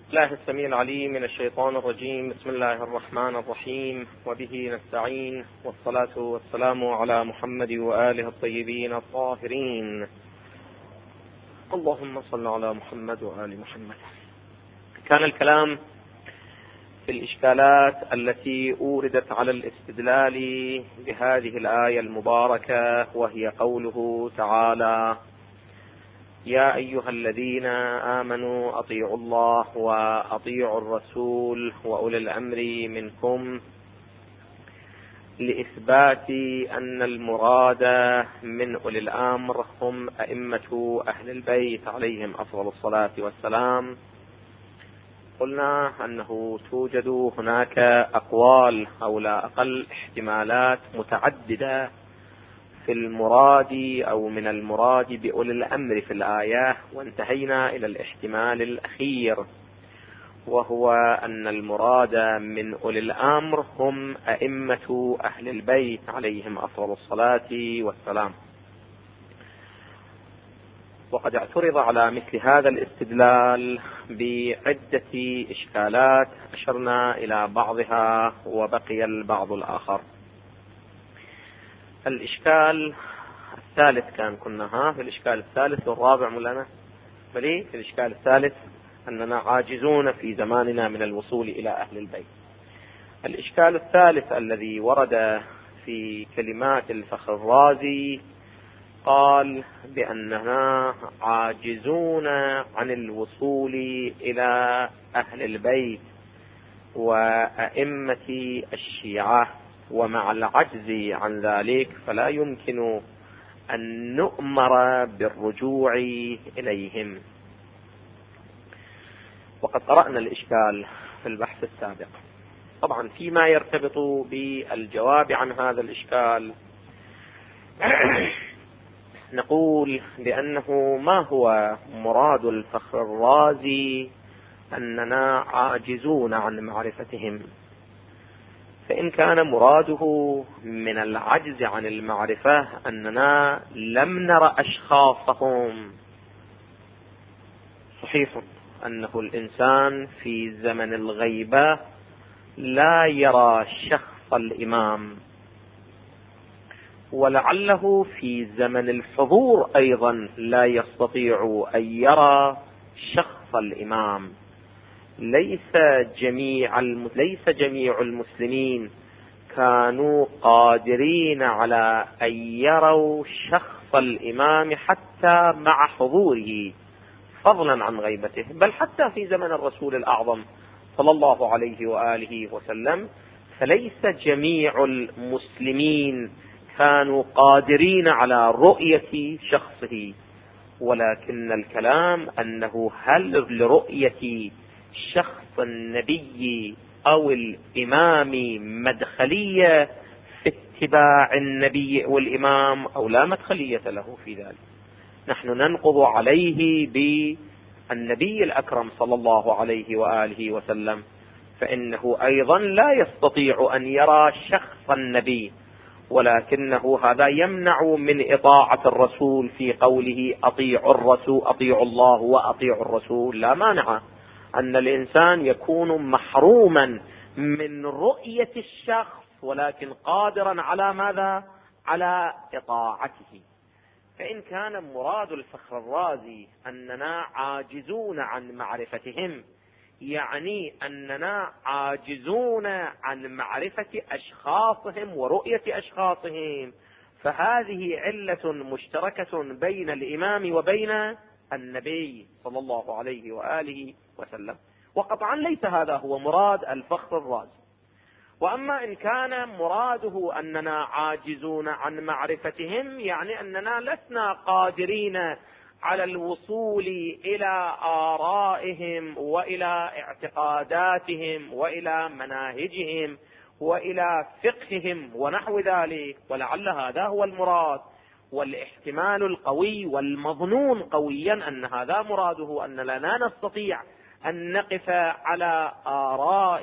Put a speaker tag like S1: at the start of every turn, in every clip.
S1: الله السميع العليم من الشيطان الرجيم. بسم الله الرحمن الرحيم، وبه نستعين، والصلاة والسلام على محمد وآله الطيبين الطاهرين. اللهم صل على محمد وآل محمد. كان الكلام في الإشكالات التي أوردت على الاستدلال بهذه الآية المباركة، وهي قوله تعالى: يا أيها الذين آمنوا أطيعوا الله وأطيعوا الرسول وأولي الأمر منكم، لإثبات أن المراد من أولي الأمر هم أئمة أهل البيت عليهم أفضل الصلاة والسلام. قلنا أنه توجد هناك أقوال أو لا أقل احتمالات متعددة في المراد أو من المراد بأولي الأمر في الآية، وانتهينا إلى الاحتمال الأخير، وهو أن المراد من أولي الأمر هم أئمة أهل البيت عليهم أفضل الصلاة والسلام. وقد اعترض على مثل هذا الاستدلال بعدة إشكالات أشرنا إلى بعضها وبقي البعض الآخر. الإشكال الثالث كنا في الإشكال الثالث والرابع مولانا في الإشكال الثالث أننا عاجزون في زماننا من الوصول إلى أهل البيت. الإشكال الثالث الذي ورد في كلمات الفخر الرازي قال بأننا عاجزون عن الوصول إلى أهل البيت وأئمة الشيعة، ومع العجز عن ذلك فلا يمكن أن نؤمر بالرجوع إليهم. وقد قرأنا الإشكال في البحث السابق. طبعا فيما يرتبط بالجواب عن هذا الإشكال نقول بأنه ما هو مراد الفخر الرازي أننا عاجزون عن معرفتهم. فإن كان مراده من العجز عن المعرفة أننا لم نر أشخاصهم، صحيح أنه الإنسان في زمن الغيبة لا يرى شخص الإمام، ولعله في زمن الحضور أيضا لا يستطيع أن يرى شخص الإمام. ليس جميع المسلمين كانوا قادرين على أن يروا شخص الإمام حتى مع حضوره، فضلا عن غيبته. بل حتى في زمن الرسول الأعظم صلى الله عليه وآله وسلم فليس جميع المسلمين كانوا قادرين على رؤية شخصه، ولكن الكلام أنه هل لرؤية شخص النبي أو الإمام مدخلية في اتباع النبي والإمام أو لا مدخلية له في ذلك. نحن ننقض عليه بالنبي الأكرم صلى الله عليه وآله وسلم، فإنه أيضا لا يستطيع أن يرى شخص النبي، ولكنه هذا يمنع من إطاعة الرسول في قوله أطيعوا الله وأطيعوا الرسول. لا مانع أن الإنسان يكون محروما من رؤية الشخص ولكن قادرا على ماذا؟ على إطاعته. فإن كان مراد الفخر الرازي أننا عاجزون عن معرفتهم، يعني أننا عاجزون عن معرفة أشخاصهم ورؤية أشخاصهم، فهذه علة مشتركة بين الإمام وبين النبي صلى الله عليه وآله وسلم. وقطعا ليس هذا هو مراد الفخر الرازي. وأما إن كان مراده أننا عاجزون عن معرفتهم، يعني أننا لسنا قادرين على الوصول إلى آرائهم وإلى اعتقاداتهم وإلى مناهجهم وإلى فقههم ونحو ذلك، ولعل هذا هو المراد. والاحتمال القوي والمظنون قويا أن هذا مراده، أننا لا نستطيع أن نقف على آراء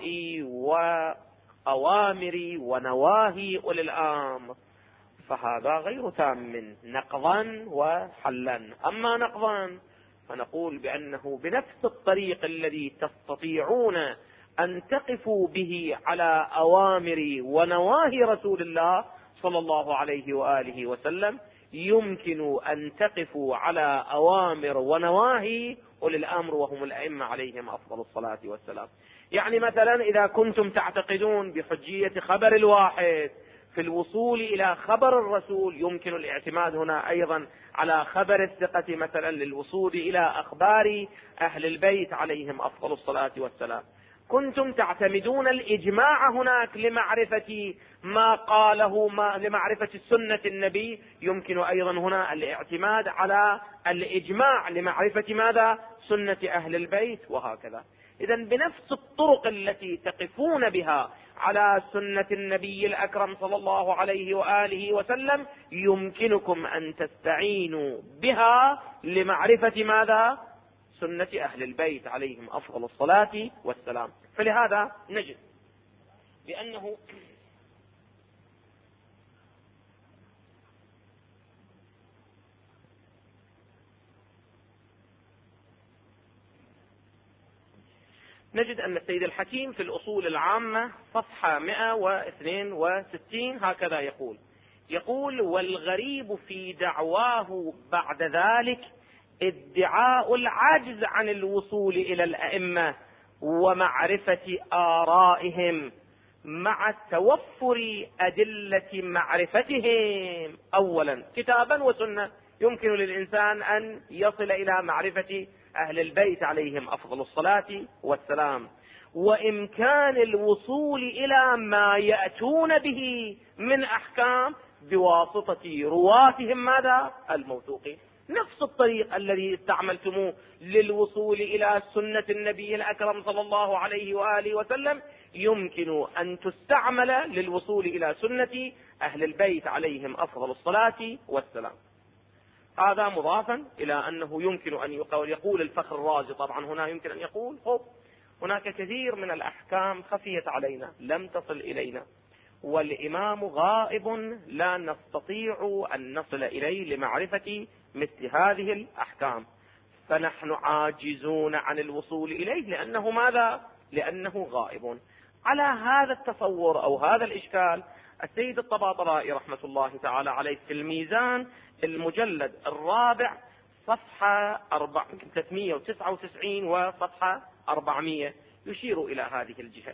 S1: وأوامر ونواهي أولي الأمر، فهذا غير تام نقضا وحلا. أما نقضا فنقول بأنه بنفس الطريق الذي تستطيعون أن تقفوا به على أوامر ونواهي رسول الله صلى الله عليه وآله وسلم، يمكن أن تقفوا على أوامر ونواهي أولي الأمر وهم الأئمة عليهم أفضل الصلاة والسلام. يعني مثلا إذا كنتم تعتقدون بحجية خبر الواحد في الوصول إلى خبر الرسول، يمكن الاعتماد هنا أيضا على خبر الثقة مثلا للوصول إلى أخبار أهل البيت عليهم أفضل الصلاة والسلام. كنتم تعتمدون الإجماع هناك لمعرفة ما قاله، لمعرفة سنة النبي، يمكن أيضا هنا الاعتماد على الإجماع لمعرفة ماذا؟ سنة أهل البيت، وهكذا. إذن بنفس الطرق التي تقفون بها على سنة النبي الأكرم صلى الله عليه وآله وسلم، يمكنكم أن تستعينوا بها لمعرفة ماذا؟ سنة أهل البيت عليهم أفضل الصلاة والسلام. فلهذا نجد بأنه نجد أن السيد الحكيم في الأصول العامة صفحة 162 هكذا يقول: والغريب في دعواه بعد ذلك ادعاء العجز عن الوصول إلى الأئمة ومعرفة آرائهم مع توفر أدلة معرفتهم. أولا كتابا وسنة، يمكن للإنسان أن يصل إلى معرفة أهل البيت عليهم أفضل الصلاة والسلام، وإمكان الوصول إلى ما يأتون به من أحكام بواسطة رواتهم ماذا؟ الموثوقين. نفس الطريق الذي استعملتموه للوصول إلى سنة النبي الأكرم صلى الله عليه وآله وسلم، يمكن أن تستعمل للوصول إلى سنة أهل البيت عليهم أفضل الصلاة والسلام. هذا مضافا إلى أنه يمكن أن يقول الفخر الرازي، طبعا هنا يمكن أن يقول هناك كثير من الأحكام خفيت علينا لم تصل إلينا، والإمام غائب لا نستطيع أن نصل إليه لمعرفة مثل هذه الأحكام، فنحن عاجزون عن الوصول إليه لأنه ماذا؟ لأنه غائب. على هذا التصور أو هذا الإشكال السيد الطباطبائي رحمة الله تعالى عليه في الميزان المجلد الرابع صفحة 399 وصفحة 400 يشير إلى هذه الجهة.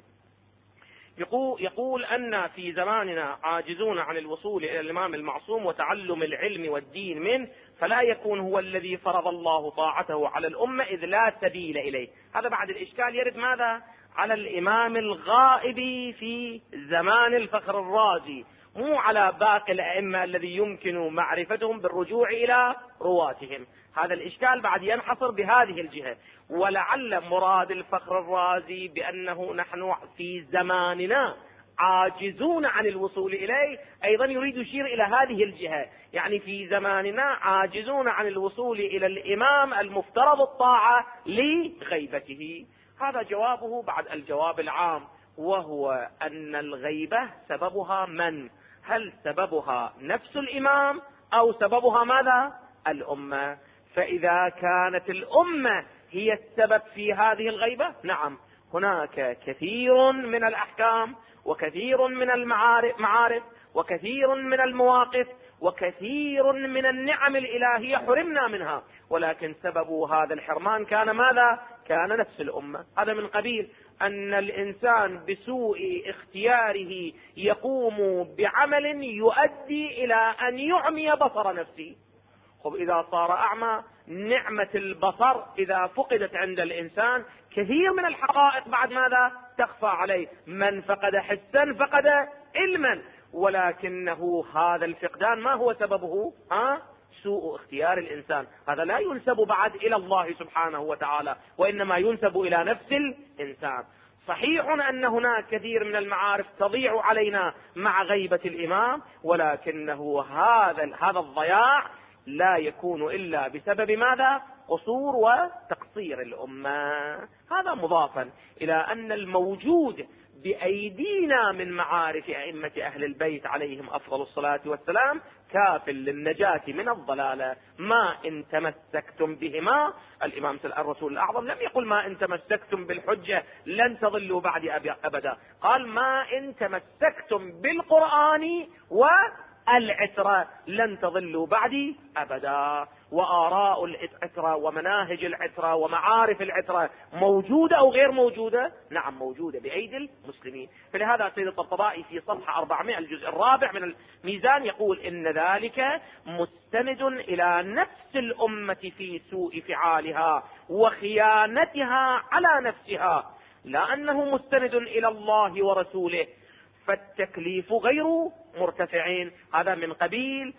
S1: يقول أن في زماننا عاجزون عن الوصول إلى الإمام المعصوم وتعلم العلم والدين منه، فلا يكون هو الذي فرض الله طاعته على الأمة إذ لا سبيل إليه. هذا بعد الإشكال يرد ماذا؟ على الإمام الغائب في زمان الفخر الرازي، مو على باقي الأئمة الذي يمكن معرفتهم بالرجوع إلى رواتهم. هذا الإشكال بعد ينحصر بهذه الجهة. ولعل مراد الفخر الرازي بأنه نحن في زماننا عاجزون عن الوصول إليه، أيضا يريد يشير إلى هذه الجهة، يعني في زماننا عاجزون عن الوصول إلى الإمام المفترض الطاعة لغيبته. هذا جوابه بعد الجواب العام، وهو أن الغيبة سببها من؟ هل سببها نفس الإمام أو سببها ماذا؟ الأمة. فإذا كانت الأمة هي السبب في هذه الغيبة، نعم هناك كثير من الأحكام وكثير من المعارف وكثير من المواقف وكثير من النعم الإلهية حرمنا منها، ولكن سبب هذا الحرمان كان ماذا؟ كان نفس الأمة. هذا من قبيل أن الإنسان بسوء اختياره يقوم بعمل يؤدي إلى أن يعمي بصر نفسه. إذا صار أعمى، نعمة البصر إذا فقدت عند الإنسان كثير من الحقائق بعد ماذا؟ تخفى عليه. من فقد حسا فقد علما، ولكنه هذا الفقدان ما هو سببه؟ سوء اختيار الإنسان. هذا لا ينسب بعد إلى الله سبحانه وتعالى، وإنما ينسب إلى نفس الإنسان. صحيح أن هناك كثير من المعارف تضيع علينا مع غيبة الإمام، ولكنه هذا الضياع لا يكون إلا بسبب ماذا؟ قصور وتقصير الأمة. هذا مضافا إلى أن الموجود بأيدينا من معارف أئمة أهل البيت عليهم أفضل الصلاة والسلام كاف للنجاة من الضلالة. ما إن تمسكتم بهما، الإمام الرسول الأعظم لم يقل ما إن تمسكتم بالحجة لن تضلوا بعد أبدا، قال ما إن تمسكتم بالقرآن والعترة لن تضلوا بعدي أبدا. وآراء العترة ومناهج العترة ومعارف العترة موجودة أو غير موجودة؟ نعم موجودة بأيدي المسلمين. فلهذا سيد الطبطبائي في صفحة 400 الجزء الرابع من الميزان يقول إن ذلك مستند إلى نفس الأمة في سوء فعالها وخيانتها على نفسها، لا أنه مستند إلى الله ورسوله، فالتكليف غير مرتفعين. هذا من قبيل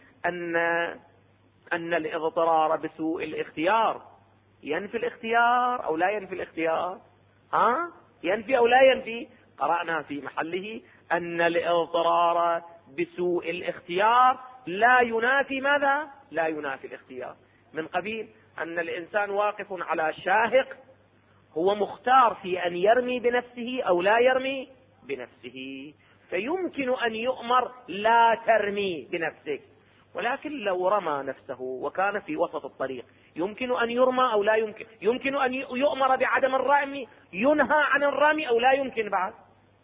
S1: أن الاضطرار بسوء الاختيار ينفي الاختيار أو لا ينفي الاختيار؟ ينفي أو لا ينفي؟ قرأنا في محله أن الاضطرار بسوء الاختيار لا ينافي ماذا؟ لا ينافي الاختيار. من قبيل أن الإنسان واقف على شاهق، هو مختار في أن يرمي بنفسه أو لا يرمي بنفسه، فيمكن أن يؤمر لا ترمي بنفسك، ولكن لو رمى نفسه وكان في وسط الطريق يمكن أن يرمى أو لا يمكن؟ يمكن أن يؤمر بعدم الرمي، ينهى عن الرمي أو لا يمكن بعد؟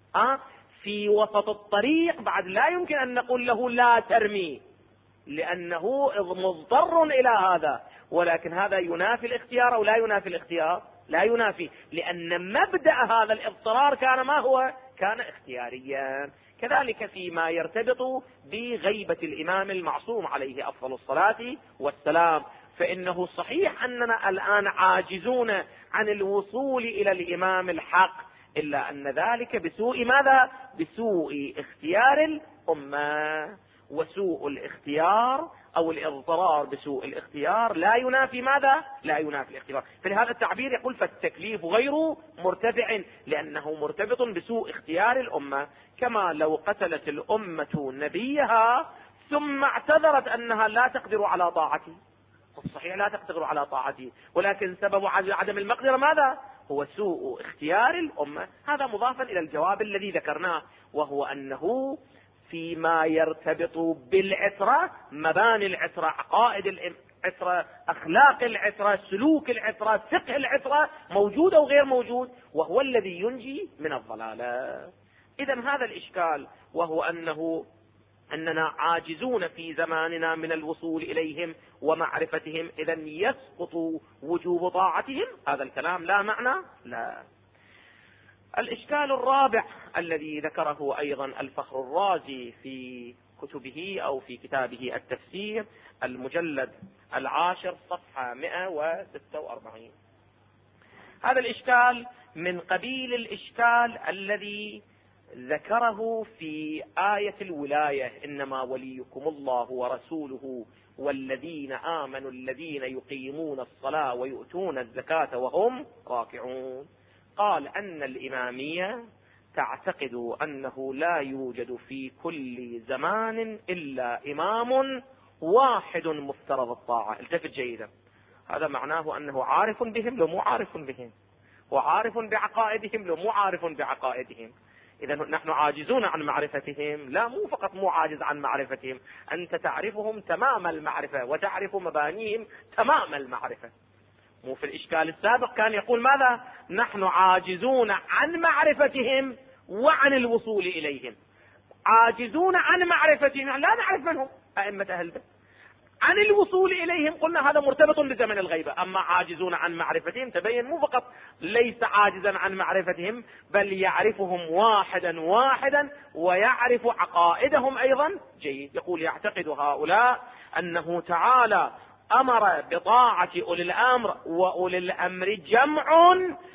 S1: في وسط الطريق بعد لا يمكن أن نقول له لا ترمي لأنه مضطر إلى هذا، ولكن هذا ينافي الاختيار أو لا ينافي الاختيار؟ لا ينافي، لأن مبدأ هذا الاضطرار كان ما هو؟ كان اختياريا. كذلك فيما يرتبط بغيبة الإمام المعصوم عليه أفضل الصلاة والسلام، فإنه صحيح أننا الآن عاجزون عن الوصول إلى الإمام الحق، إلا أن ذلك بسوء ماذا؟ بسوء اختيار الأمة. وسوء الاختيار أو الاضطرار بسوء الاختيار لا ينافي ماذا؟ لا ينافي الاختيار. فلهذا التعبير يقول فالتكليف غير مرتفع، لأنه مرتبط بسوء اختيار الأمة. كما لو قتلت الأمة نبيها ثم اعتذرت أنها لا تقدر على طاعته، الصحيح لا تقدر على طاعته، ولكن سبب عدم المقدرة ماذا؟ هو سوء اختيار الأمة. هذا مضافا إلى الجواب الذي ذكرناه، وهو أنه فيما يرتبط بالعترة، مباني العترة، عقائد العترة، أخلاق العترة، سلوك العترة، فقه العترة موجود أو غير موجود، وهو الذي ينجي من الضلالة. إذن هذا الإشكال، وهو أننا عاجزون في زماننا من الوصول إليهم ومعرفتهم، إذن يسقط وجوب طاعتهم. هذا الكلام لا معنى لا. الإشكال الرابع الذي ذكره أيضا الفخر الرازي في كتبه أو في كتابه التفسير المجلد 10 صفحة 146. هذا الإشكال من قبيل الإشكال الذي ذكره في آية الولاية: إنما وليكم الله ورسوله والذين آمنوا الذين يقيمون الصلاة ويؤتون الزكاة وهم راكعون. قال أن الإمامية تعتقد أنه لا يوجد في كل زمان إلا إمام واحد مفترض الطاعة. التفت جيدا، هذا معناه أنه عارف بهم لو مو عارف بهم، وعارف بعقائدهم لو مو عارف بعقائدهم. إذا نحن عاجزون عن معرفتهم، لا مو فقط مو عاجز عن معرفتهم، أنت تعرفهم تمام المعرفة وتعرف مبانيهم تمام المعرفة. مو في الإشكال السابق كان يقول ماذا؟ نحن عاجزون عن معرفتهم وعن الوصول إليهم. عاجزون عن معرفتهم لا نعرف من هم أئمة أهل البيت، عن الوصول إليهم قلنا هذا مرتبط بزمن الغيبة. أما عاجزون عن معرفتهم تبين مو فقط ليس عاجزا عن معرفتهم، بل يعرفهم واحدا واحدا ويعرف عقائدهم أيضا جيد. يقول يعتقد هؤلاء أنه تعالى أمر بطاعة أولي الأمر، وأولي الأمر جمع،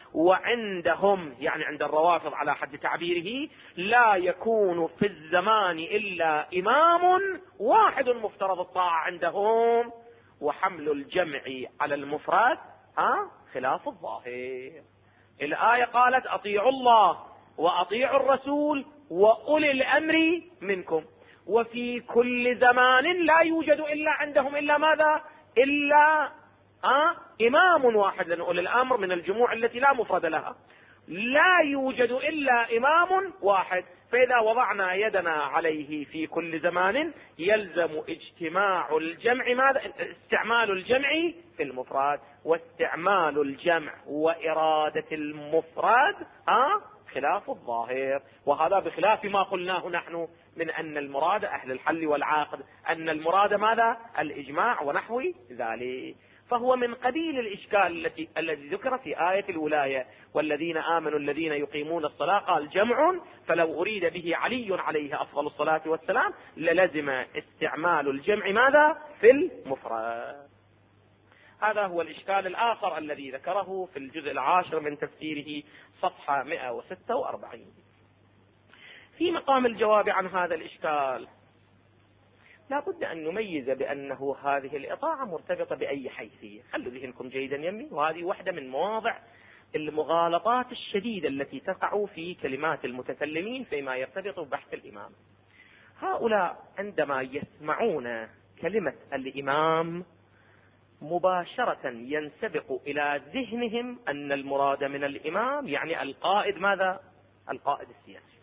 S1: وعندهم يعني عند الروافض على حد تعبيره لا يكون في الزمان إلا إمام واحد مفترض الطاعة عندهم، وحمل الجمع على المفرد خلاف الظاهر. الآية قالت أطيعوا الله وأطيعوا الرسول وأولي الأمر منكم، وفي كل زمان لا يوجد إلا عندهم إلا ماذا؟ إلا إمام واحد، لأن أولي الأمر من الجموع التي لا مفرد لها، لا يوجد إلا إمام واحد. فإذا وضعنا يدنا عليه في كل زمان يلزم اجتماع الجمع استعمال الجمع في المفرد، واستعمال الجمع وإرادة المفرد خلاف الظاهر. وهذا بخلاف ما قلناه نحن من أن المراد أهل الحل والعقد، أن المراد ماذا؟ الإجماع ونحو ذلك. فهو من قبيل الإشكال الذي ذكر في آية الولاية: والذين آمنوا الذين يقيمون الصلاة، قال جمع، فلو أريد به علي عليه أفضل الصلاة والسلام للزم استعمال الجمع ماذا؟ في المفرد. هذا هو الإشكال الآخر الذي ذكره في الجزء 10 من تفسيره صفحة 146. في مقام الجواب عن هذا الإشكال لا بد أن نميز بأنه هذه الإطاعة مرتبطة بأي حيثية. خلوا ذهنكم جيدا يمي، وهذه واحدة من مواضع المغالطات الشديدة التي تقع في كلمات المتكلمين فيما يرتبط ببحث الإمام. هؤلاء عندما يسمعون كلمة الإمام مباشرة ينسبق إلى ذهنهم أن المراد من الإمام يعني القائد ماذا؟ القائد السياسي.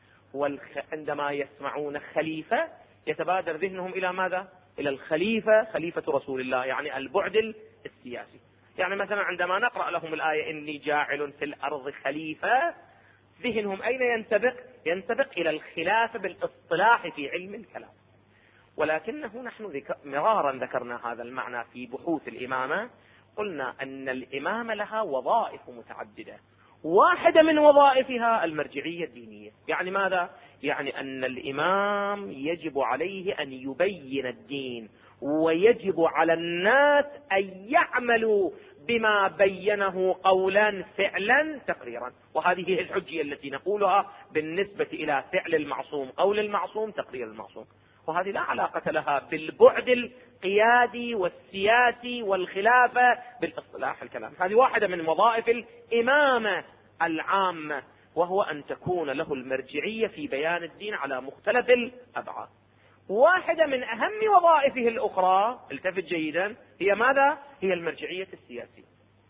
S1: عندما يسمعون خليفة يتبادر ذهنهم إلى ماذا؟ إلى الخليفة، خليفة رسول الله، يعني البعد السياسي. يعني مثلا عندما نقرأ لهم الآية إني جاعل في الأرض خليفة، ذهنهم أين ينسبق؟ ينسبق إلى الخلافة بالاصطلاح في علم الكلام. ولكنه نحن مرارا ذكرنا هذا المعنى في بحوث الإمامة، قلنا أن الإمامة لها وظائف متعددة، واحدة من وظائفها المرجعية الدينية. يعني ماذا؟ يعني أن الإمام يجب عليه أن يبين الدين، ويجب على الناس أن يعملوا بما بينه قولا فعلا تقريرا. وهذه هي الحجية التي نقولها بالنسبة إلى فعل المعصوم، قول المعصوم، تقرير المعصوم. وهذه لا علاقة لها بالبعد القيادي والسياسي والخلافة بالاصطلاح الكلام. هذه واحدة من وظائف الإمامة العامة، وهو أن تكون له المرجعية في بيان الدين على مختلف الأبعاد. واحدة من أهم وظائفه الأخرى، التفت جيدا، هي ماذا؟ هي المرجعية السياسية.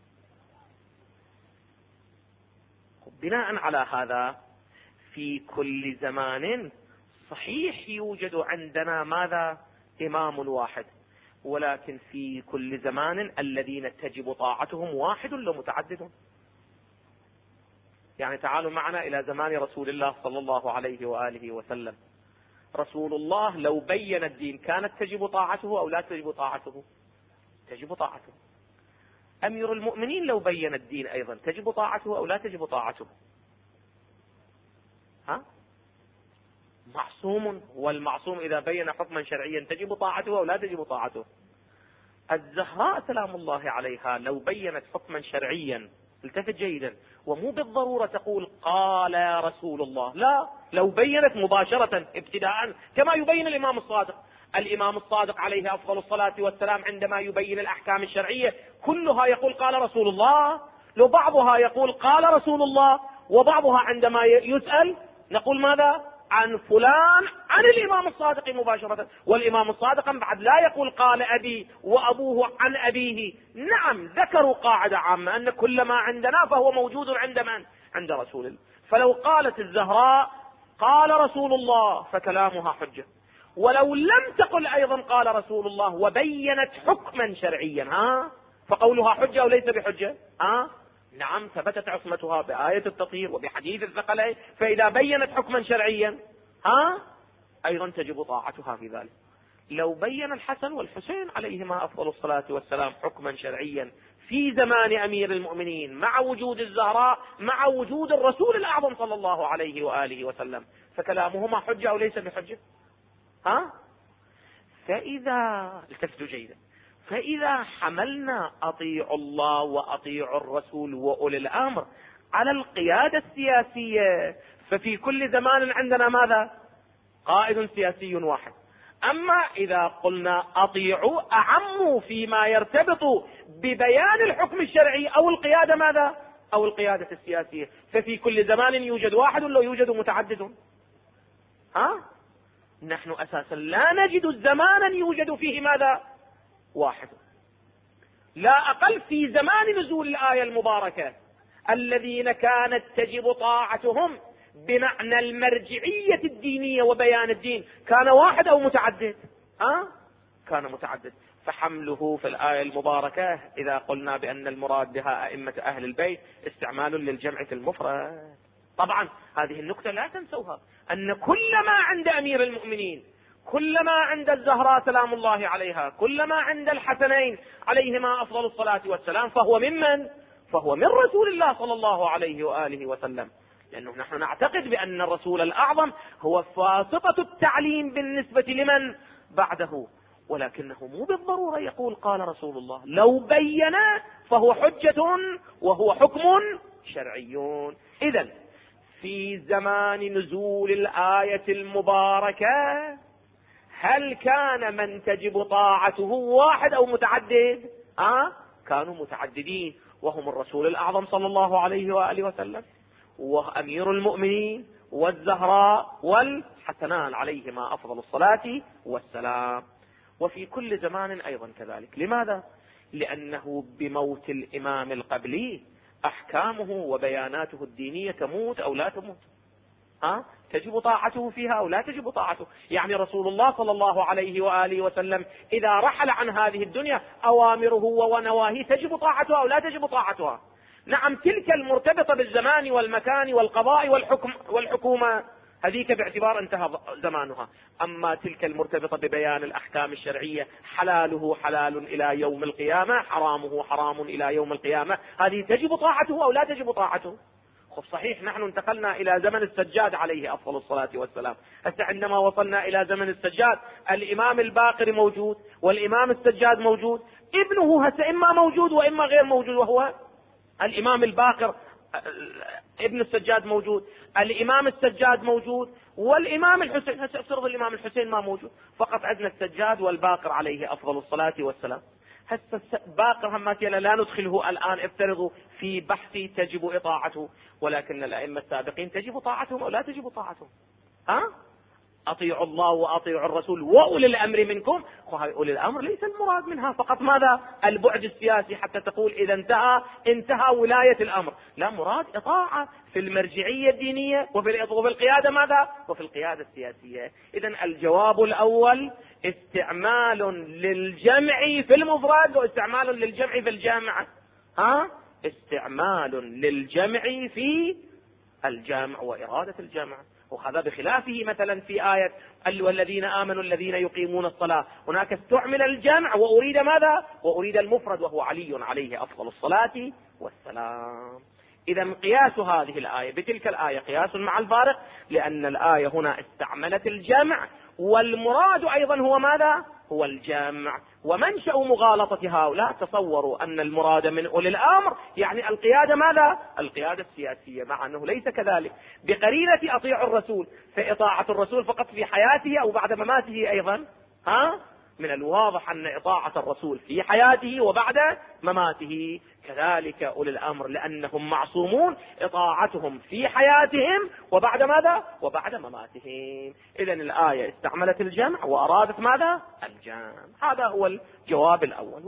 S1: بناء على هذا في كل زمان صحيح يوجد عندنا ماذا؟ إمام واحد، ولكن في كل زمان الذين تجب طاعتهم واحد لو متعدد. يعني تعالوا معنا إلى زمان رسول الله صلى الله عليه وآله وسلم. رسول الله لو بين الدين كانت تجب طاعته أو لا تجب طاعته؟ تجب طاعته. أمير المؤمنين لو بين الدين أيضا تجب طاعته أو لا تجب طاعته؟ معصوم، والمعصوم إذا بين حكما شرعيا تجب طاعته أو لا تجب طاعته؟ الزهراء سلام الله عليها لو بينت حكما شرعيا، التفت جيدا، ومو بالضرورة تقول قال رسول الله، لا، لو بينت مباشرة ابتداء كما يبين الإمام الصادق. الإمام الصادق عليه أفضل الصلاة والسلام عندما يبين الأحكام الشرعية كلها يقول قال رسول الله، لو بعضها يقول قال رسول الله، وبعضها عندما يسأل نقول ماذا؟ عن فلان، عن الإمام الصادق مباشرة. والإمام الصادق بعد لا يقول قال أبي وأبوه عن أبيه. نعم، ذكروا قاعدة عامة أن كل ما عندنا فهو موجود عند من؟ عند رسول الله. فلو قالت الزهراء قال رسول الله فكلامها حجة، ولو لم تقل أيضا قال رسول الله وبينت حكما شرعيا فقولها حجة أو ليس بحجة؟ نعم، ثبتت عصمتها بآية التطهير وبحديث الثقلين. فإذا بينت حكما شرعيا أيضا تجب طاعتها في ذلك. لو بين الحسن والحسين عليهما أفضل الصلاة والسلام حكما شرعيا في زمان أمير المؤمنين مع وجود الزهراء مع وجود الرسول الأعظم صلى الله عليه وآله وسلم، فكلامهما حجة أو ليس بحجة؟ فإذا التفتوا جيدا، فإذا حملنا أطيعوا الله وأطيعوا الرسول وأولي الأمر على القيادة السياسية، ففي كل زمان عندنا ماذا؟ قائد سياسي واحد. أما إذا قلنا أطيعوا أعموا فيما يرتبط ببيان الحكم الشرعي أو القيادة ماذا؟ أو القيادة السياسية، ففي كل زمان يوجد واحد ولا يوجد متعدد؟ نحن أساسا لا نجد زمانا يوجد فيه ماذا؟ واحد. لا أقل في زمان نزول الآية المباركة الذين كانت تجب طاعتهم بمعنى المرجعية الدينية وبيان الدين كان واحد أو متعدد؟ كان متعدد. فحمله في الآية المباركة إذا قلنا بأن المراد بها أئمة أهل البيت استعمال للجمع في المفرد. طبعا هذه النقطة لا تنسوها، أن كل ما عند أمير المؤمنين، كل ما عند الزهراء سلام الله عليها، كل ما عند الحسنين عليهما أفضل الصلاة والسلام فهو ممن؟ فهو من رسول الله صلى الله عليه وآله وسلم، لأنه نحن نعتقد بأن الرسول الأعظم هو واسطة التعليم بالنسبة لمن بعده، ولكنه مو بالضرورة يقول قال رسول الله، لو بين فهو حجة وهو حكم شرعي. إذن في زمان نزول الآية المباركة هل كان من تجب طاعته واحد أو متعدد؟ كانوا متعددين، وهم الرسول الأعظم صلى الله عليه وآله وسلم وأمير المؤمنين والزهراء والحسنان عليهما أفضل الصلاة والسلام. وفي كل زمان أيضا كذلك. لماذا؟ لأنه بموت الإمام القبلي أحكامه وبياناته الدينية تموت أو لا تموت. تجب طاعته فيها أو لا تجب طاعته. يعني رسول الله صلى الله عليه وآله وسلم إذا رحل عن هذه الدنيا أوامره ونواهيه تجب طاعتها أو لا تجب طاعتها. نعم، تلك المرتبطة بالزمان والمكان والقضاء والحكومة هذيك باعتبار انتهى زمانها، أما تلك المرتبطة ببيان الأحكام الشرعية حلاله حلال إلى يوم القيامة، حرامه حرام إلى يوم القيامة، هذه تجب طاعته أو لا تجب طاعته. صحيح نحن انتقلنا إلى زمن السجاد عليه أفضل الصلاة والسلام. حتى عندما وصلنا إلى زمن السجاد الإمام الباقر موجود والإمام السجاد موجود، ابنه هسه إما موجود وإما غير موجود، وهو الإمام الباقر ابن السجاد موجود، الإمام السجاد موجود، والإمام الحسين هسه افترض الإمام الحسين ما موجود، فقط عندنا السجاد والباقر عليه أفضل الصلاة والسلام. هسه باقر هماتينا لا ندخله الآن، افترضوا في بحث تجب إطاعته، ولكن الأئمة السابقين تجب طاعتهم أو لا تجب طاعتهم. أطيعوا الله وأطيعوا الرسول وأولي الأمر منكم. أولي الأمر ليس المراد منها فقط ماذا؟ البعد السياسي، حتى تقول إذا انتهى ولاية الأمر. لا، مراد إطاعة في المرجعية الدينية وفي القيادة ماذا؟ وفي القيادة السياسية. إذن الجواب الأول استعمال للجمع في المفرد واستعمال للجمع في الجامع. استعمال للجمع في الجامع وإرادة الجامع، وهذا بخلافه مثلا في آية والذين آمنوا الذين يقيمون الصلاة، هناك استعمل الجمع وأريد ماذا؟ وأريد المفرد وهو علي عليه أفضل الصلاة والسلام. إذا قياس هذه الآية بتلك الآية قياس مع الفارق، لأن الآية هنا استعملت الجمع والمراد أيضا هو ماذا؟ هو الجمع. ومنشأ مغالطة هؤلاء تصوروا أن المراد من أولي الأمر يعني القيادة ماذا؟ القيادة السياسية، مع أنه ليس كذلك، بقرينة أطيع الرسول، فإطاعة الرسول فقط في حياته أو بعد مماته أيضا. من الواضح أن إطاعة الرسول في حياته وبعد مماته، كذلك أولي الأمر لأنهم معصومون إطاعتهم في حياتهم وبعد ماذا؟ وبعد مماتهم. إذن الآية استعملت الجمع وأرادت ماذا؟ الجمع. هذا هو الجواب الأول.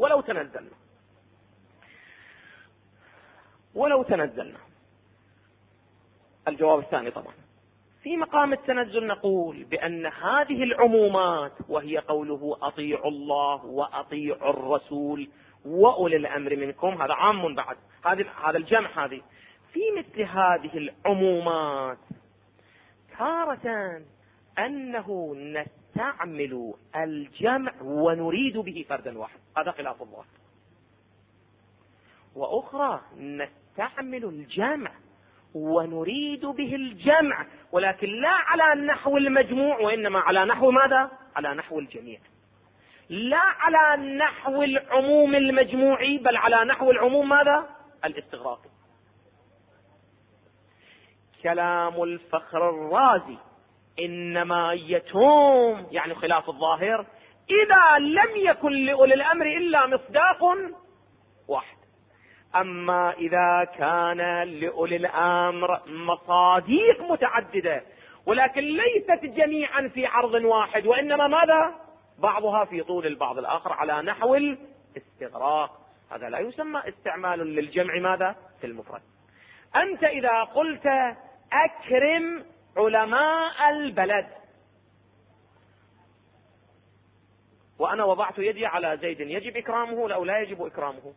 S1: ولو تنزلنا الجواب الثاني طبعا في مقام التنزل نقول بأن هذه العمومات وهي قوله أطيعوا الله وأطيعوا الرسول وأولي الأمر منكم، هذا عام بعد هذا الجمع. هذه في مثل هذه العمومات تارة أنه نستعمل الجمع ونريد به فردا واحد، هذا خلاف الله، وأخرى نستعمل الجمع ونريد به الجمع ولكن لا على نحو المجموع وإنما على نحو ماذا؟ على نحو الجميع، لا على نحو العموم المجموعي بل على نحو العموم ماذا؟ الاستغراقي. كلام الفخر الرازي إنما يتم يعني خلاف الظاهر إذا لم يكن لأولي الأمر إلا مصداق واحد، أما إذا كان لأولي الأمر مصاديق متعددة ولكن ليست جميعا في عرض واحد وإنما ماذا؟ بعضها في طول البعض الآخر على نحو الاستغراق. هذا لا يسمى استعمال للجمع ماذا في المفرد. أنت إذا قلت أكرم علماء البلد، وأنا وضعت يدي على زيد، يجب إكرامه أو لا يجب إكرامه؟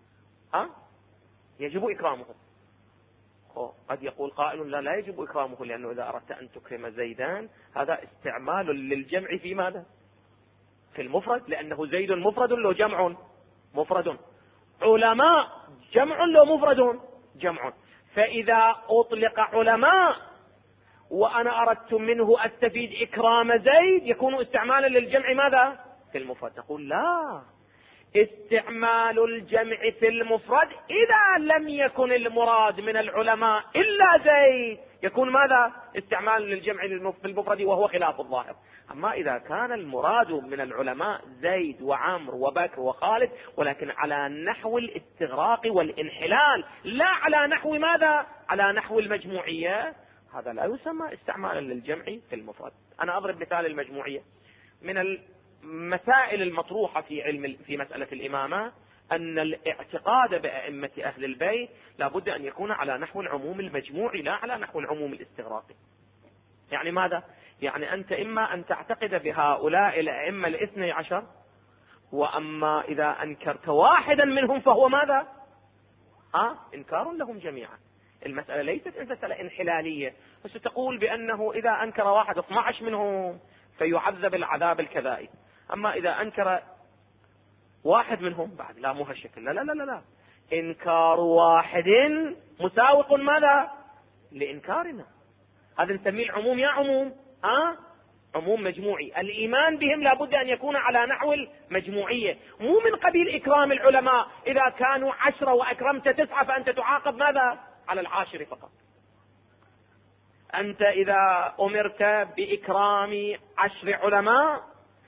S1: يجب إكرامه. قد يقول قائل لا يجب إكرامه، لأنه إذا أردت أن تكرم زيدان هذا استعمال للجمع في ماذا؟ في المفرد، لأنه زيد مفرد لو جمع مفرد، علماء جمع لو مفرد جمع. فإذا أطلق علماء وأنا أردت منه أستفيد إكرام زيد يكون استعمالا للجمع ماذا؟ في المفرد. نقول لا، استعمال الجمع في المفرد إذا لم يكن المراد من العلماء إلا زيد يكون ماذا؟ استعمال للجمع في المفرد، وهو خلاف الظاهر. أما إذا كان المراد من العلماء زيد وعمر وبكر وخالد، ولكن على نحو الاستغراق والانحلال، لا على نحو ماذا؟ على نحو المجموعية، هذا لا يسمى استعمالا للجمع في المفرد. أنا أضرب مثال المجموعية. من المسائل المطروحة في مسألة الإمامة أن الاعتقاد بأئمة أهل البيت لابد أن يكون على نحو العموم المجموعي لا على نحو العموم الاستغراقي. يعني ماذا؟ يعني أنت إما أن تعتقد بهؤلاء الأئمة الاثني عشر، وأما إذا أنكرت واحدا منهم فهو ماذا؟ إنكار لهم جميعا. المسألة ليست مسألة انحلالية، بس تقول بأنه إذا أنكر واحد 12 منهم فيعذب العذاب الكذائي، أما إذا أنكر واحد منهم بعد لا، مو هالشكل. لا لا لا لا، إنكار واحد مساوق ماذا؟ لإنكارنا. هذا نسميه العموم. يا عموم عموم مجموعي. الإيمان بهم لابد أن يكون على نحو المجموعية، مو من قبيل إكرام العلماء. إذا كانوا 10 وأكرمت 9 فأنت تعاقب ماذا؟ على العاشر فقط. أنت إذا أمرت بإكرام 10 علماء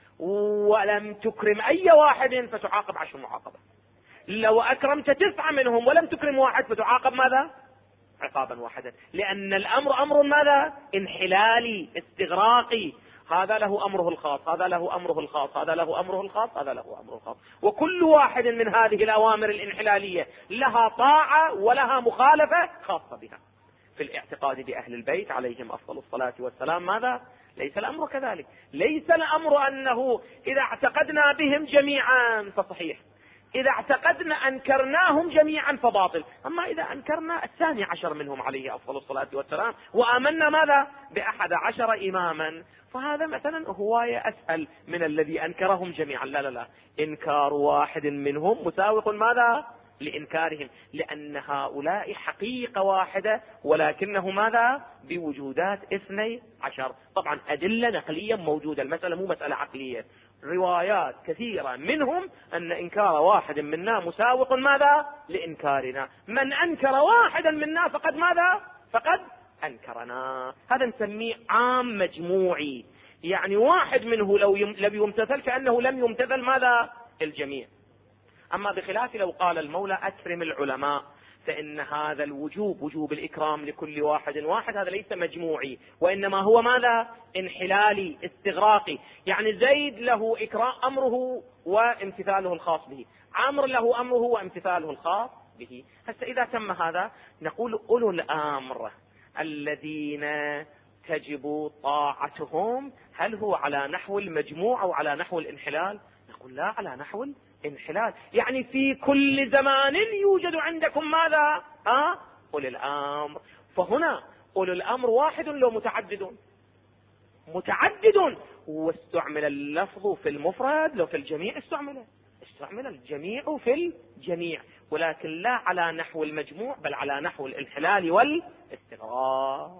S1: ولم تكرم أي واحد فتعاقب 10 معاقبة. لو أكرمت 9 منهم ولم تكرم واحد فتعاقب ماذا؟ عقابا واحدا، لأن الأمر أمر ماذا؟ انحلالي استغراقي. هذا له أمره الخاص، هذا له أمره الخاص، هذا له أمره الخاص، هذا له أمره الخاص، وكل واحد من هذه الأوامر الانحلالية لها طاعة ولها مخالفة خاصة بها. في الاعتقاد بأهل البيت عليهم أفضل الصلاة والسلام ماذا؟ ليس الأمر كذلك. ليس الأمر أنه إذا اعتقدنا بهم جميعا فصحيح، إذا اعتقدنا أنكرناهم جميعا فباطل. أما إذا أنكرنا 12 منهم عليه أفضل الصلاة والسلام وآمنا ماذا؟ ب11 إماما، فهذا مثلا هواية أسهل من الذي أنكرهم جميعا. لا لا لا، إنكار واحد منهم مساوق ماذا؟ لإنكارهم، لأن هؤلاء حقيقة واحدة ولكنه ماذا؟ بوجودات 12. طبعا أدلة نقلية موجودة، المسألة مو مسألة عقلية، روايات كثيرة منهم أن إنكار واحد منا مساوق ماذا؟ لإنكارنا. من أنكر واحدا منا فقد ماذا؟ فقد أنكرنا. هذا نسميه عام مجموعي، يعني واحد منه لو يمتثل كأنه لم يمتثل ماذا؟ الجميع. أما بخلاف لو قال المولى أكرم العلماء فإن هذا الوجوب، وجوب الإكرام لكل واحد واحد، هذا ليس مجموعي، وإنما هو ماذا؟ انحلالي استغراقي. يعني زيد له إكرام أمره وامتثاله الخاص به، عمرو له أمره وامتثاله الخاص به. هسه إذا تم هذا نقول أولو الأمر الذين تجب طاعتهم، هل هو على نحو المجموع أو على نحو الانحلال؟ نقول لا، على نحو انحلال. يعني في كل زمان يوجد عندكم ماذا؟ أولي الأمر. فهنا أولي الأمر واحد لو متعدد؟ متعدد، واستعمل اللفظ في المفرد. لو في الجميع استعمل الجميع في الجميع، ولكن لا على نحو المجموع بل على نحو الانحلال والاستغراق.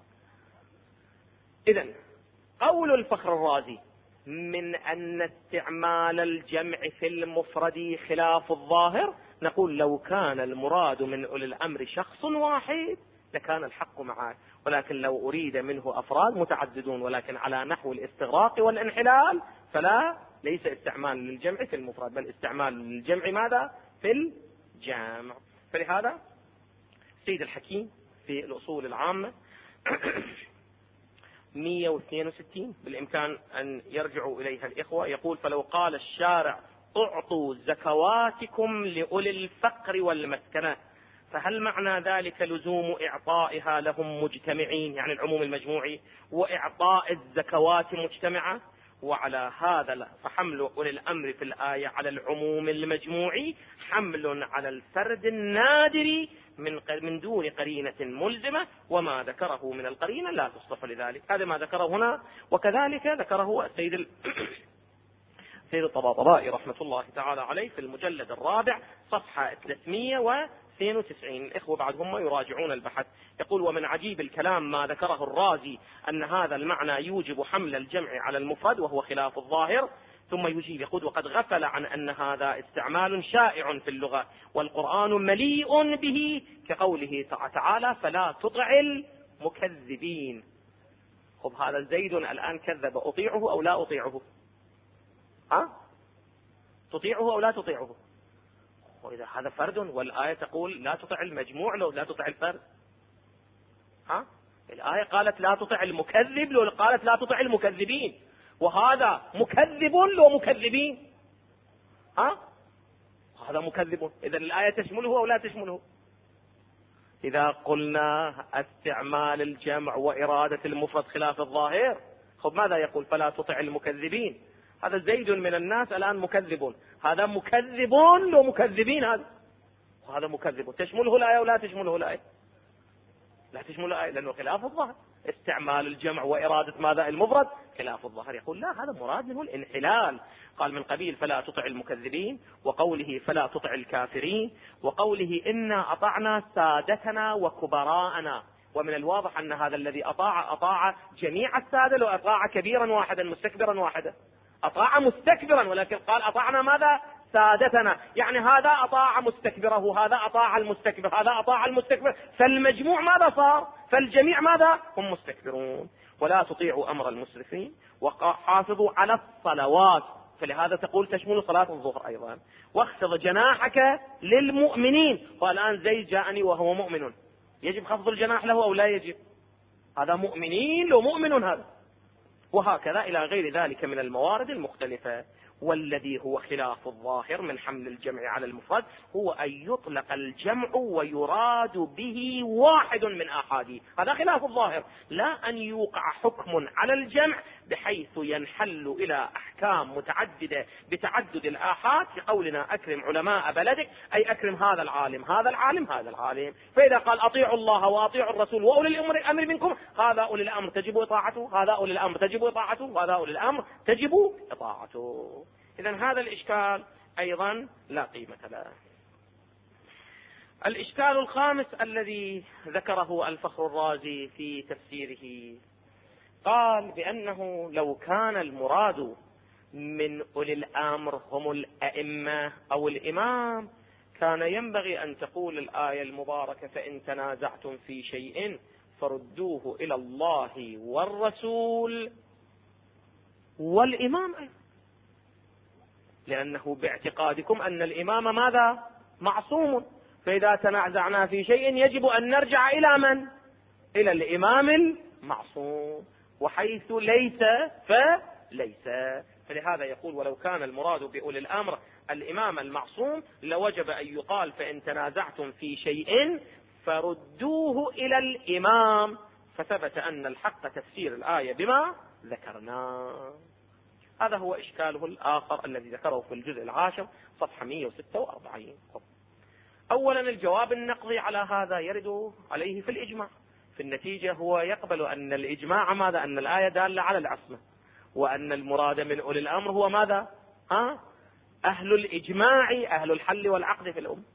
S1: إذن قول الفخر الرازي من أن استعمال الجمع في المفرد خلاف الظاهر، نقول لو كان المراد من أولي الأمر شخص واحد لكان الحق معه، ولكن لو أريد منه أفراد متعددون ولكن على نحو الاستغراق والانحلال فلا، ليس استعمال للجمع في المفرد بل استعمال للجمع ماذا؟ في الجامع. فلهذا سيد الحكيم في الأصول العامة 162 بالإمكان أن يرجعوا إليها الإخوة، يقول: فلو قال الشارع اعطوا زكواتكم لأولي الفقر والمسكنة، فهل معنى ذلك لزوم إعطائها لهم مجتمعين، يعني العموم المجموعي، وإعطاء الزكوات مجتمعة؟ وعلى هذا فحمل أولي الأمر في الآية على العموم المجموعي حمل على الفرد النادر من دون قرينة ملزمة، وما ذكره من القرينة لا تصطف لذلك. هذا ما ذكره هنا، وكذلك ذكره السيد سيد الطباطبائي رحمة الله تعالى عليه في المجلد الرابع صفحة 392. الإخوة بعد هم يراجعون البحث. يقول: ومن عجيب الكلام ما ذكره الرازي أن هذا المعنى يوجب حمل الجمع على المفرد وهو خلاف الظاهر. ثم يجيب يقول: وقد غفل عن أن هذا استعمال شائع في اللغة، والقرآن مليء به، كقوله تعالى: فلا تطع المكذبين. خب هذا زيد الآن كذب، أطيعه أو لا أطيعه؟ تطيعه أو لا تطيعه؟ وإذا هذا فرد والآية تقول لا تطع المجموع لو لا تطع الفرد. الآية قالت لا تطع المكذب لو قالت لا تطع المكذبين، وهذا مكذب لو مكذبين. هذا مكذب، إذا الآية تشمله أو لا تشمله؟ إذا قلنا استعمال الجمع وإرادة المفرد خلاف الظاهر، خب ماذا يقول؟ فلا تطع المكذبين. هذا زيد من الناس الآن مكذب، هذا مكذب لو مكذبين، هذا مكذب. تشمله الآية ولا تشمله الآية؟ لا تشمل الآية، لأنه خلاف الظاهر. استعمال الجمع وإرادة ماذا؟ المفرد خلاف الظاهر. يقول لا، هذا مراد منه الانحلال. قال من قبيل فلا تطع المكذبين، وقوله فلا تطع الكافرين، وقوله إنا أطعنا سادتنا وكبراءنا. ومن الواضح أن هذا الذي أطاع جميع السادة، لو أطاع كبيرا واحدا مستكبرا واحدا، أطاع مستكبرا، ولكن قال أطعنا ماذا؟ سادتنا، يعني هذا أطاع مستكبره، هذا أطاع المستكبر، هذا أطاع المستكبر، فالمجموع ماذا صار؟ فالجميع ماذا؟ هم مستكبرون. ولا تطيعوا أمر المسرفين، وحافظوا على الصلوات، فلهذا تقول تشمل صلاة الظهر أيضا. واخفض جناحك للمؤمنين. والآن زيد جاءني وهو مؤمن، يجب خفض الجناح له أو لا يجب؟ هذا مؤمنين لو مؤمن هذا، وهكذا إلى غير ذلك من الموارد المختلفة. والذي هو خلاف الظاهر من حمل الجمع على المفرد هو أن يطلق الجمع ويراد به واحد من آحاده، هذا خلاف الظاهر، لا أن يوقع حكم على الجمع بحيث ينحل إلى أحكام متعددة بتعدد الآحاد. في قولنا أكرم علماء بلدك، أي أكرم هذا العالم هذا العالم هذا العالم. فإذا قال أطيعوا الله وأطيعوا الرسول وأولي الأمر منكم، هذا أولي الأمر تجب إطاعته، هذا أولي الأمر تجب إطاعته، هذا أولي الأمر تجب إطاعته. إذن هذا الإشكال أيضا لا قيمة له. الإشكال الخامس الذي ذكره الفخر الرازي في تفسيره، قال بأنه لو كان المراد من أولي الأمر هم الأئمة أو الإمام، كان ينبغي أن تقول الآية المباركة فإن تنازعتم في شيء فردوه إلى الله والرسول والإمام أيضا، لأنه باعتقادكم أن الإمام ماذا؟ معصوم. فإذا تنازعنا في شيء يجب أن نرجع إلى من؟ إلى الإمام المعصوم، وحيث ليس فليس. فلهذا يقول ولو كان المراد بأولي الأمر الإمام المعصوم لوجب أن يقال فإن تنازعتم في شيء فردوه إلى الإمام. فثبت أن الحق تفسير الآية بما ذكرنا. هذا هو إشكاله الآخر الذي ذكره في الجزء العاشر صفحة 146. أولا الجواب النقضي على هذا يرد عليه في الإجماع. في النتيجة هو يقبل أن الإجماع ماذا؟ أن الآية دالة على العصمة، وأن المراد من أولي الأمر هو ماذا؟ أهل الإجماع، أهل الحل والعقد في الأمة.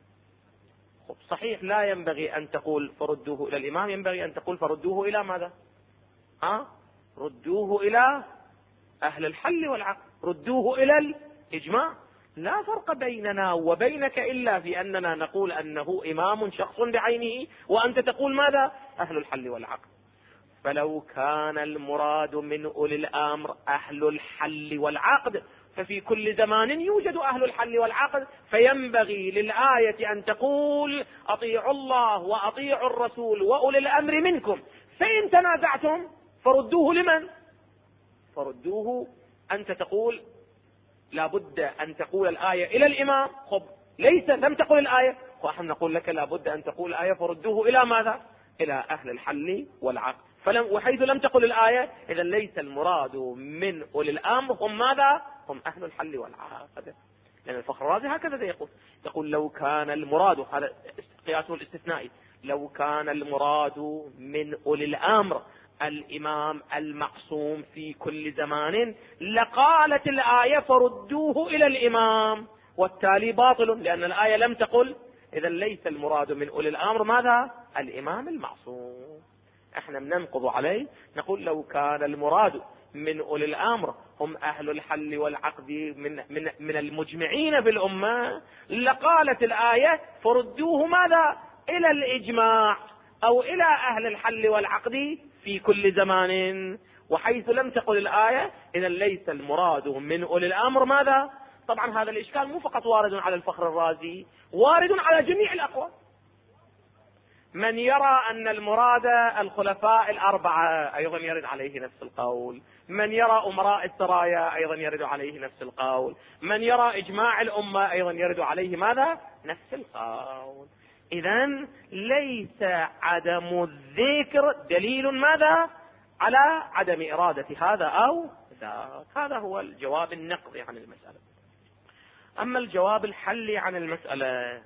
S1: صحيح لا ينبغي أن تقول فردوه إلى الإمام، ينبغي أن تقول فردوه إلى ماذا؟ ردوه إلى أهل الحل والعقد، ردوه إلى الإجماع. لا فرق بيننا وبينك إلا في أننا نقول أنه إمام شخص بعينه، وأنت تقول ماذا؟ أهل الحل والعقد. فلو كان المراد من أولي الأمر أهل الحل والعقد، ففي كل زمان يوجد أهل الحل والعقد، فينبغي للآية أن تقول أطيعوا الله وأطيعوا الرسول وأولي الأمر منكم، فإن تنازعتم فردوه لمن؟ فردوه، أنت تقول لابد أن تقول الآية إلى الإمام. خب ليس لم تقل الآية، ونحن نقول لك لابد أن تقول الآية فردوه إلى ماذا؟ إلى أهل الحل والعقد. وحيث لم تقل الآية إذا ليس المراد من أولي الأمر هم ماذا؟ هم أهل الحل والعقد. لأن الفخر الرازي هكذا يقول لو كان المراد، هذا قياسه الاستثنائي، لو كان المراد من أولي الأمر الإمام المعصوم في كل زمان لقالت الآية فردوه إلى الإمام، والتالي باطل لأن الآية لم تقل. إذا ليس المراد من أولي الأمر ماذا؟ الإمام المعصوم. احنا بننقض عليه نقول لو كان المراد من أولي الأمر هم أهل الحل والعقد من المجمعين بالأمة لقالت الآية فردوه ماذا؟ إلى الإجماع أو إلى أهل الحل والعقد في كل زمان. وحيث لم تقل الآية إذا ليس المراد من أولي الأمر ماذا؟ طبعا هذا الإشكال مو فقط وارد على الفخر الرازي، وارد على جميع الأقوال. من يرى أن المراد الخلفاء الأربعة أيضا يرد عليه نفس القول، من يرى أمراء السرايا أيضا يرد عليه نفس القول، من يرى إجماع الأمة أيضا يرد عليه ماذا؟ نفس القول. إذن ليس عدم الذكر دليل ماذا؟ على عدم إرادة هذا أو ذاك. هذا هو الجواب النقضي عن المسألة. أما الجواب الحلي عن المسألة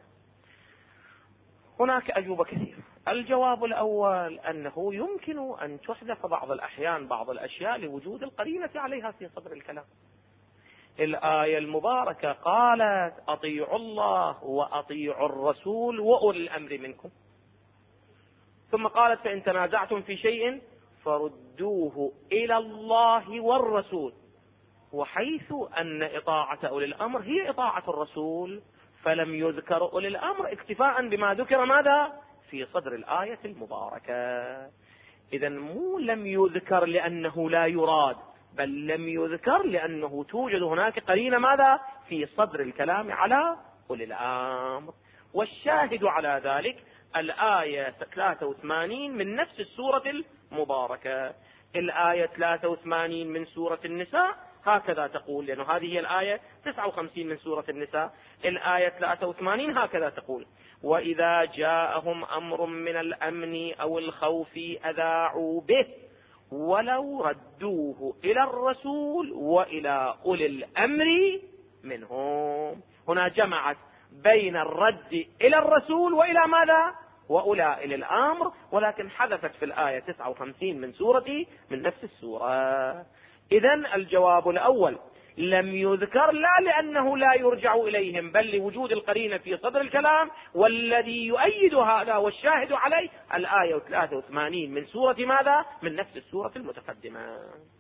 S1: هناك أجوبة كثيرة. الجواب الأول أنه يمكن أن تحذف بعض الأحيان بعض الأشياء لوجود القرينة عليها في صدر الكلام. الآية المباركة قالت أطيعوا الله وأطيعوا الرسول وأولي الأمر منكم، ثم قالت فإن تنازعتم في شيء فردوه إلى الله والرسول. وحيث أن إطاعة أولي الأمر هي إطاعة الرسول فلم يذكر أولي الأمر اكتفاء بما ذكر ماذا؟ في صدر الآية المباركة. إذا مو لم يذكر لأنه لا يراد، بل لم يذكر لأنه توجد هناك قرينة ماذا؟ في صدر الكلام على أولي الأمر. والشاهد على ذلك الآية 83 من نفس السورة المباركة. الآية 83 من سورة النساء هكذا تقول، لأنه هذه هي الآية 59 من سورة النساء. الآية 83 هكذا تقول: وإذا جاءهم أمر من الأمن أو الخوف أذاعوا به ولو ردوه إلى الرسول وإلى أولي الأمر منهم. هنا جمعت بين الرد إلى الرسول وإلى ماذا؟ وأولى الأمر، ولكن حذفت في الآية 59 من نفس السورة. إذن الجواب الأول لم يذكر لا لأنه لا يرجع إليهم، بل لوجود القرينة في صدر الكلام، والذي يؤيد هذا والشاهد عليه الآية 83 من سورة ماذا؟ من نفس السورة المتقدمة.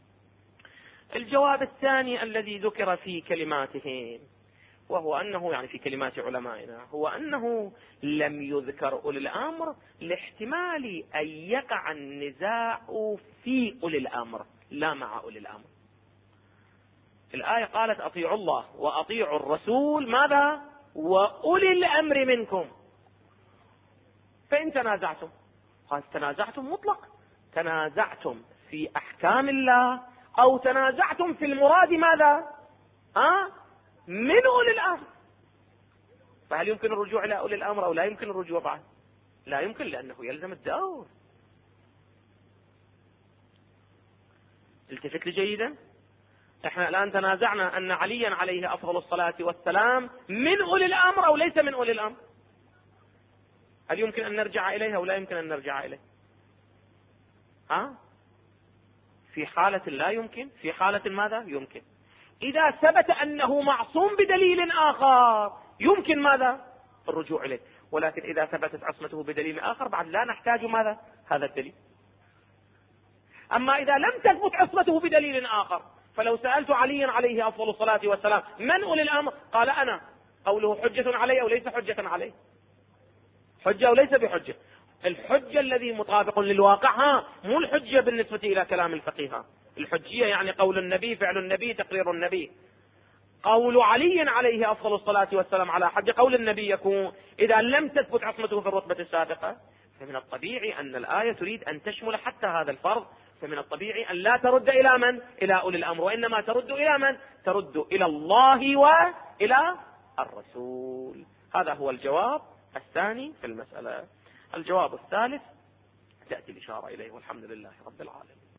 S1: الجواب الثاني الذي ذكر في كلماتهم، وهو أنه يعني في كلمات علمائنا، هو أنه لم يذكر أولي الأمر لاحتمال أن يقع النزاع في أولي الأمر لا مع أولي الأمر. الآية قالت أطيعوا الله وأطيعوا الرسول ماذا؟ وأولي الأمر منكم. فإن تنازعتم، قال تنازعتم مطلق، تنازعتم في أحكام الله أو تنازعتم في المراد ماذا؟ من أولي الأمر. فهل يمكن الرجوع إلى أولي الأمر أو لا يمكن الرجوع بعد؟ لا يمكن، لأنه يلزم الدور. التفت لي جيدا. احنا الآن تنازعنا أن عليا عليه أفضل الصلاة والسلام من أولي الأمر أو ليس من أولي الأمر. هل يمكن أن نرجع إليها أو لا يمكن أن نرجع إليه؟ في حالة لا يمكن، في حالة ماذا؟ يمكن. إذا ثبت أنه معصوم بدليل آخر يمكن ماذا؟ الرجوع إليه. ولكن إذا ثبتت عصمته بدليل آخر بعد لا نحتاج ماذا؟ هذا الدليل. أما إذا لم تثبت عصمته بدليل آخر، فلو سألت عليا عليه أفضل الصلاة والسلام من أولي الأمر؟ قال أنا. قوله حجة علي أو ليس حجة عليه؟ حجة أو ليس بحجة؟ الحجة الذي مطابق للواقع، مو الحجة بالنسبة إلى كلام الفقيه. الحجية يعني قول النبي، فعل النبي، تقرير النبي. قول علي عليه أفضل الصلاة والسلام على حد قول النبي يكون إذا لم تثبت عصمته في الرتبة السابقة. فمن الطبيعي أن الآية تريد أن تشمل حتى هذا الفرض، فمن الطبيعي أن لا ترد إلى من؟ إلى أولي الأمر، وإنما ترد إلى من؟ ترد إلى الله وإلى الرسول. هذا هو الجواب الثاني في المسألة. الجواب الثالث تأتي الإشارة إليه، والحمد لله رب العالمين.